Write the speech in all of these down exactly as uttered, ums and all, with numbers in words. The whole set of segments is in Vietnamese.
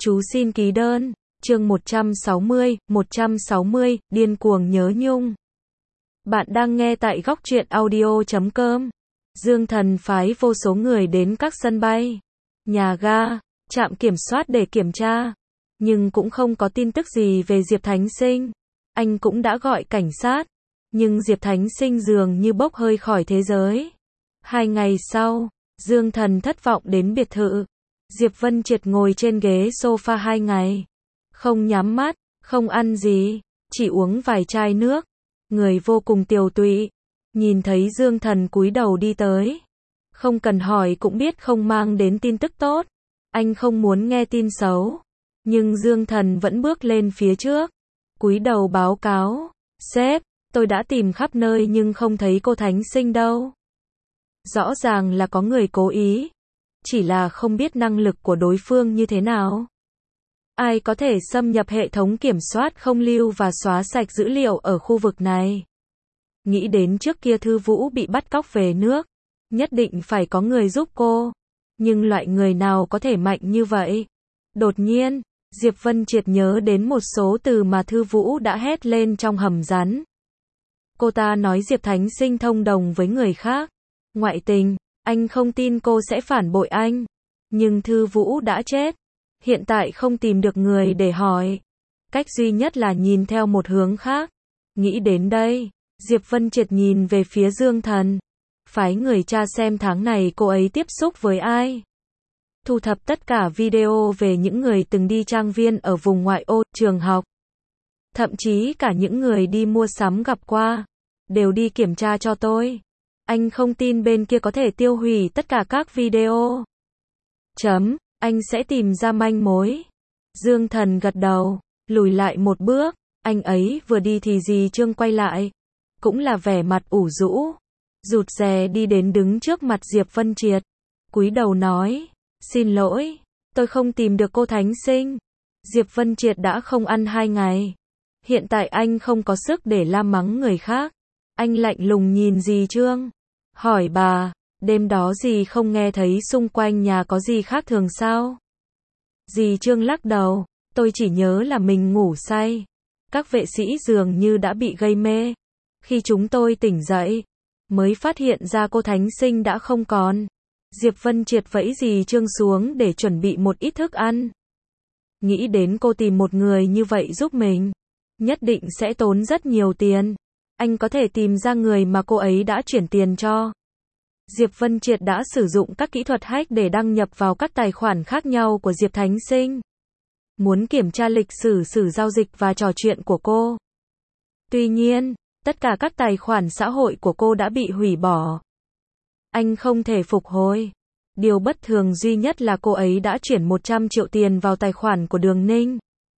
Chú xin ký đơn. Chương một trăm sáu mươi, một trăm sáu mươi, điên cuồng nhớ nhung. Bạn đang nghe tại góc truyện audio chấm com. Dương Thần phái vô số người đến các sân bay, nhà ga, trạm kiểm soát để kiểm tra, nhưng cũng không có tin tức gì về Diệp Thánh Sinh. Anh cũng đã gọi cảnh sát, nhưng Diệp Thánh Sinh dường như bốc hơi khỏi thế giới. Hai ngày sau, Dương Thần thất vọng đến biệt thự. Diệp Vân Triệt ngồi trên ghế sofa hai ngày, không nhắm mắt, không ăn gì, chỉ uống vài chai nước, người vô cùng tiều tụy. Nhìn thấy Dương Thần cúi đầu đi tới, không cần hỏi cũng biết không mang đến tin tức tốt. Anh không muốn nghe tin xấu, nhưng Dương Thần vẫn bước lên phía trước, cúi đầu báo cáo, sếp, tôi đã tìm khắp nơi nhưng không thấy cô Thánh Sinh đâu. Rõ ràng là có người cố ý, chỉ là không biết năng lực của đối phương như thế nào. Ai có thể xâm nhập hệ thống kiểm soát không lưu và xóa sạch dữ liệu ở khu vực này. Nghĩ đến trước kia Thư Vũ bị bắt cóc về nước, nhất định phải có người giúp cô. Nhưng loại người nào có thể mạnh như vậy? Đột nhiên, Diệp Vân Triệt nhớ đến một số từ mà Thư Vũ đã hét lên trong hầm rắn. Cô ta nói Diệp Thánh Sinh thông đồng với người khác, ngoại tình, anh không tin cô sẽ phản bội anh. Nhưng Thư Vũ đã chết, hiện tại không tìm được người để hỏi. Cách duy nhất là nhìn theo một hướng khác. Nghĩ đến đây, Diệp Vân Triệt nhìn về phía Dương Thần, phái người tra xem tháng này cô ấy tiếp xúc với ai. Thu thập tất cả video về những người từng đi trang viên ở vùng ngoại ô, trường học. Thậm chí cả những người đi mua sắm gặp qua, đều đi kiểm tra cho tôi. Anh không tin bên kia có thể tiêu hủy tất cả các video. Chấm, anh sẽ tìm ra manh mối. Dương Thần gật đầu, lùi lại một bước, anh ấy vừa đi thì dì Trương quay lại, cũng là vẻ mặt ủ rũ, rụt rè đi đến đứng trước mặt Diệp Vân Triệt, cúi đầu nói, xin lỗi, tôi không tìm được cô Thánh Sinh. Diệp Vân Triệt đã không ăn hai ngày, hiện tại anh không có sức để la mắng người khác. Anh lạnh lùng nhìn dì Trương, hỏi bà, đêm đó dì không nghe thấy xung quanh nhà có gì khác thường sao? Dì Trương lắc đầu, tôi chỉ nhớ là mình ngủ say. Các vệ sĩ dường như đã bị gây mê. Khi chúng tôi tỉnh dậy, mới phát hiện ra cô Thánh Sinh đã không còn. Diệp Vân Triệt vẫy dì Trương xuống để chuẩn bị một ít thức ăn. Nghĩ đến cô tìm một người như vậy giúp mình, nhất định sẽ tốn rất nhiều tiền. Anh có thể tìm ra người mà cô ấy đã chuyển tiền cho. Diệp Vân Triệt đã sử dụng các kỹ thuật hack để đăng nhập vào các tài khoản khác nhau của Diệp Thánh Sinh, muốn kiểm tra lịch sử sử giao dịch và trò chuyện của cô. Tuy nhiên, tất cả các tài khoản xã hội của cô đã bị hủy bỏ. Anh không thể phục hồi. Điều bất thường duy nhất là cô ấy đã chuyển một trăm triệu tiền vào tài khoản của Đường Ninh.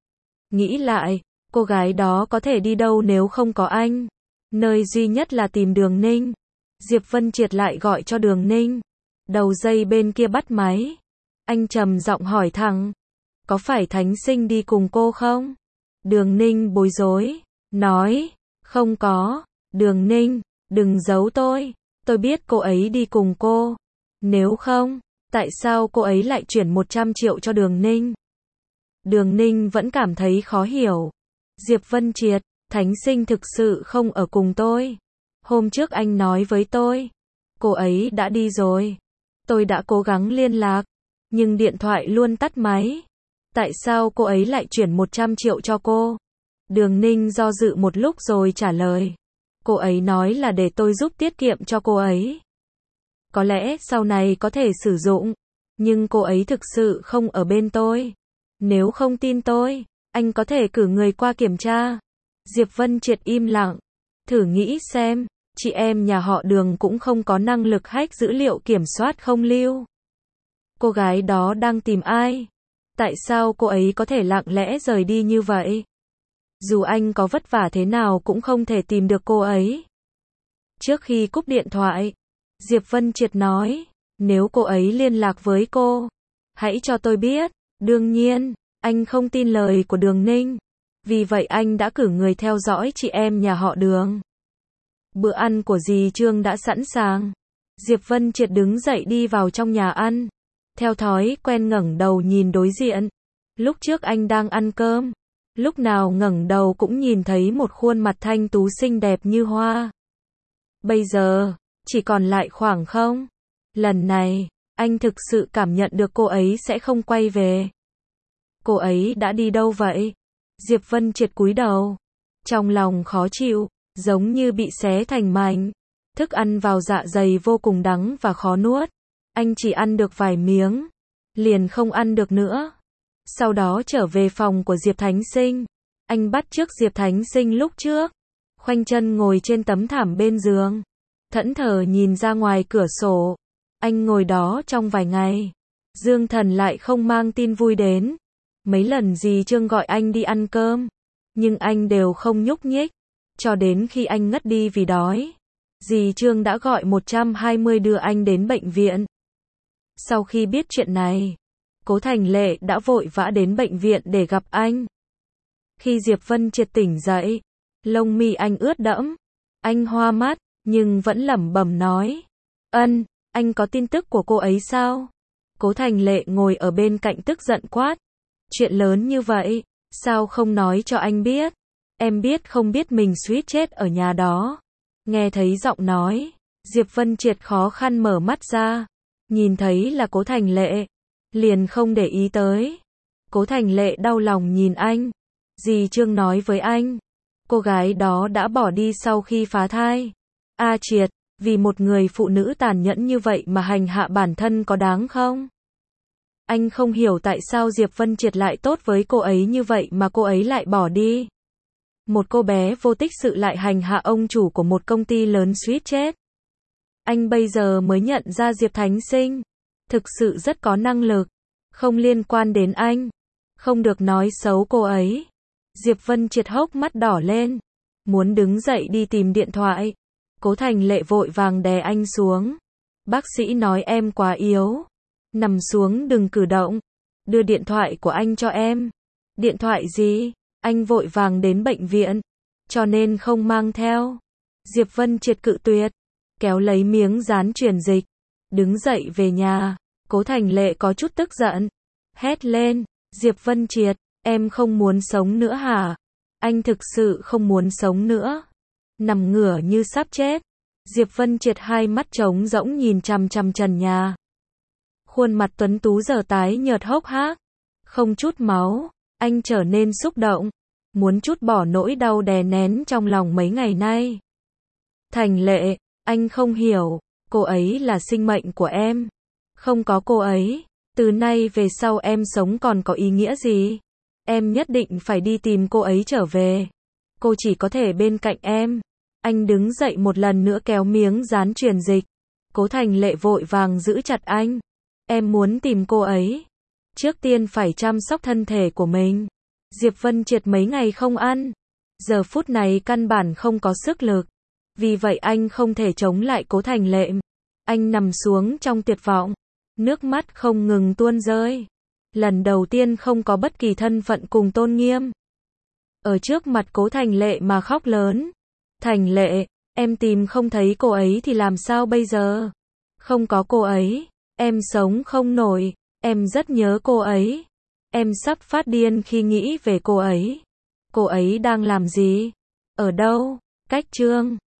Nghĩ lại, cô gái đó có thể đi đâu nếu không có anh? Nơi duy nhất là tìm Đường Ninh. Diệp Vân Triệt lại gọi cho Đường Ninh. Đầu dây bên kia bắt máy. Anh trầm giọng hỏi thẳng, có phải Thánh Sinh đi cùng cô không? Đường Ninh bối rối, nói, không có. Đường Ninh, đừng giấu tôi, tôi biết cô ấy đi cùng cô. Nếu không, tại sao cô ấy lại chuyển một trăm triệu cho Đường Ninh? Đường Ninh vẫn cảm thấy khó hiểu. Diệp Vân Triệt, Thánh Sinh thực sự không ở cùng tôi. Hôm trước anh nói với tôi, cô ấy đã đi rồi. Tôi đã cố gắng liên lạc, nhưng điện thoại luôn tắt máy. Tại sao cô ấy lại chuyển một trăm triệu cho cô? Đường Ninh do dự một lúc rồi trả lời. Cô ấy nói là để tôi giúp tiết kiệm cho cô ấy. Có lẽ sau này có thể sử dụng, nhưng cô ấy thực sự không ở bên tôi. Nếu không tin tôi, anh có thể cử người qua kiểm tra. Diệp Vân Triệt im lặng, thử nghĩ xem, chị em nhà họ Đường cũng không có năng lực hack dữ liệu kiểm soát không lưu. Cô gái đó đang tìm ai? Tại sao cô ấy có thể lặng lẽ rời đi như vậy? Dù anh có vất vả thế nào cũng không thể tìm được cô ấy. Trước khi cúp điện thoại, Diệp Vân Triệt nói, nếu cô ấy liên lạc với cô, hãy cho tôi biết. Đương nhiên, anh không tin lời của Đường Ninh. Vì vậy anh đã cử người theo dõi chị em nhà họ Đường. Bữa ăn của dì Trương đã sẵn sàng. Diệp Vân Triệt đứng dậy đi vào trong nhà ăn. Theo thói quen ngẩng đầu nhìn đối diện. Lúc trước anh đang ăn cơm, lúc nào ngẩng đầu cũng nhìn thấy một khuôn mặt thanh tú xinh đẹp như hoa. Bây giờ, chỉ còn lại khoảng không. Lần này, anh thực sự cảm nhận được cô ấy sẽ không quay về. Cô ấy đã đi đâu vậy? Diệp Vân Triệt cúi đầu, trong lòng khó chịu, giống như bị xé thành mảnh. Thức ăn vào dạ dày vô cùng đắng và khó nuốt. Anh chỉ ăn được vài miếng, liền không ăn được nữa. Sau đó trở về phòng của Diệp Thánh Sinh. Anh bắt chước Diệp Thánh Sinh lúc trước, khoanh chân ngồi trên tấm thảm bên giường, thẫn thờ nhìn ra ngoài cửa sổ. Anh ngồi đó trong vài ngày, Dương Thần lại không mang tin vui đến. Mấy lần dì Trương gọi anh đi ăn cơm, nhưng anh đều không nhúc nhích, cho đến khi anh ngất đi vì đói. Dì Trương đã gọi một trăm hai mươi đưa anh đến bệnh viện. Sau khi biết chuyện này, Cố Thành Lệ đã vội vã đến bệnh viện để gặp anh. Khi Diệp Vân Triệt tỉnh dậy, lông mi anh ướt đẫm, anh hoa mắt, nhưng vẫn lẩm bẩm nói, ân, anh có tin tức của cô ấy sao? Cố Thành Lệ ngồi ở bên cạnh tức giận quát, chuyện lớn như vậy, sao không nói cho anh biết? Em biết không biết mình suýt chết ở nhà đó. Nghe thấy giọng nói, Diệp Vân Triệt khó khăn mở mắt ra, nhìn thấy là Cố Thành Lệ, liền không để ý tới. Cố Thành Lệ đau lòng nhìn anh. Dì Trương nói với anh, cô gái đó đã bỏ đi sau khi phá thai. A Triệt, vì một người phụ nữ tàn nhẫn như vậy mà hành hạ bản thân có đáng không? Anh không hiểu tại sao Diệp Vân Triệt lại tốt với cô ấy như vậy mà cô ấy lại bỏ đi. Một cô bé vô tích sự lại hành hạ ông chủ của một công ty lớn suýt chết. Anh bây giờ mới nhận ra Diệp Thánh Sinh thực sự rất có năng lực, không liên quan đến anh, không được nói xấu cô ấy. Diệp Vân Triệt hốc mắt đỏ lên, muốn đứng dậy đi tìm điện thoại. Cố Thành Lệ vội vàng đè anh xuống. Bác sĩ nói em quá yếu, nằm xuống đừng cử động, đưa điện thoại của anh cho em. Điện thoại gì? Anh vội vàng đến bệnh viện, cho nên không mang theo. Diệp Vân Triệt cự tuyệt, kéo lấy miếng dán truyền dịch, đứng dậy về nhà. Cố Thành Lệ có chút tức giận, hét lên, Diệp Vân Triệt, em không muốn sống nữa hả? Anh thực sự không muốn sống nữa. Nằm ngửa như sắp chết. Diệp Vân Triệt hai mắt trống rỗng nhìn chằm chằm trần nhà. Khuôn mặt tuấn tú giờ tái nhợt hốc hác, không chút máu. Anh trở nên xúc động, muốn trút bỏ nỗi đau đè nén trong lòng mấy ngày nay. Thành Lệ, anh không hiểu, cô ấy là sinh mệnh của em. Không có cô ấy, từ nay về sau em sống còn có ý nghĩa gì? Em nhất định phải đi tìm cô ấy trở về. Cô chỉ có thể bên cạnh em. Anh đứng dậy một lần nữa kéo miếng dán truyền dịch. Cố Thành Lệ vội vàng giữ chặt anh. Em muốn tìm cô ấy. Trước tiên phải chăm sóc thân thể của mình. Diệp Vân Triệt mấy ngày không ăn. Giờ phút này căn bản không có sức lực. Vì vậy anh không thể chống lại Cố Thành Lệ. Anh nằm xuống trong tuyệt vọng. Nước mắt không ngừng tuôn rơi. Lần đầu tiên không có bất kỳ thân phận cùng tôn nghiêm. Ở trước mặt Cố Thành Lệ mà khóc lớn. Thành Lệ, em tìm không thấy cô ấy thì làm sao bây giờ? Không có cô ấy, em sống không nổi. Em rất nhớ cô ấy. Em sắp phát điên khi nghĩ về cô ấy. Cô ấy đang làm gì? Ở đâu? Cách chương